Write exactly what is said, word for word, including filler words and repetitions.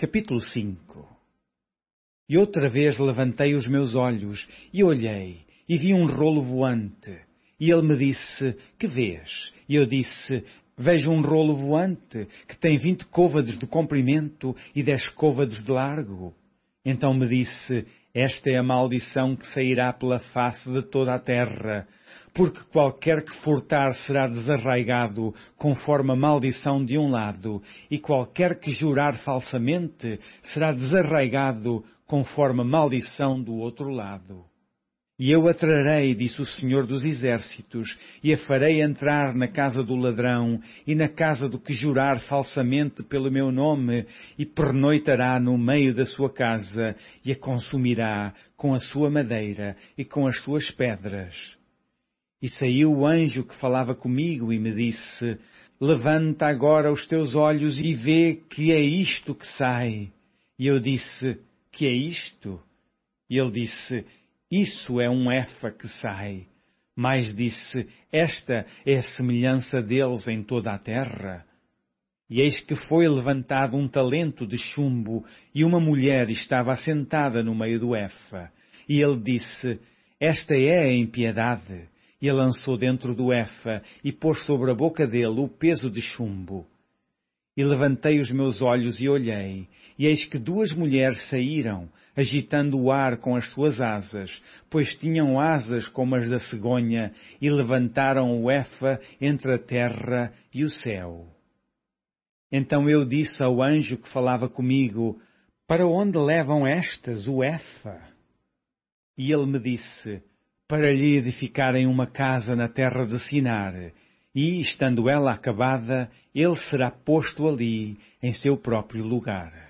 Capítulo cinco. E outra vez levantei os meus olhos, e olhei, e vi um rolo voante. E ele me disse, que vês? E eu disse, vejo um rolo voante, que tem vinte côvados de comprimento e dez côvados de largo. Então me disse, esta é a maldição que sairá pela face de toda a terra, porque qualquer que furtar será desarraigado conforme a maldição de um lado, e qualquer que jurar falsamente será desarraigado conforme a maldição do outro lado. E eu a trarei, disse o Senhor dos Exércitos, e a farei entrar na casa do ladrão e na casa do que jurar falsamente pelo meu nome, e pernoitará no meio da sua casa, e a consumirá com a sua madeira e com as suas pedras. E saiu o anjo que falava comigo e me disse, levanta agora os teus olhos e vê que é isto que sai. E eu disse, que é isto? E ele disse, isso é um efa que sai. Mas disse, esta é a semelhança deles em toda a terra. E eis que foi levantado um talento de chumbo, e uma mulher estava assentada no meio do efa. E ele disse, esta é a impiedade. E a lançou dentro do efa, e pôs sobre a boca dele o peso de chumbo. E levantei os meus olhos e olhei, e eis que duas mulheres saíram, agitando o ar com as suas asas, pois tinham asas como as da cegonha, e levantaram o efa entre a terra e o céu. Então eu disse ao anjo que falava comigo, para onde levam estas o efa? E ele me disse, para lhe edificarem uma casa na terra de Sinar, e, estando ela acabada, ele será posto ali em seu próprio lugar.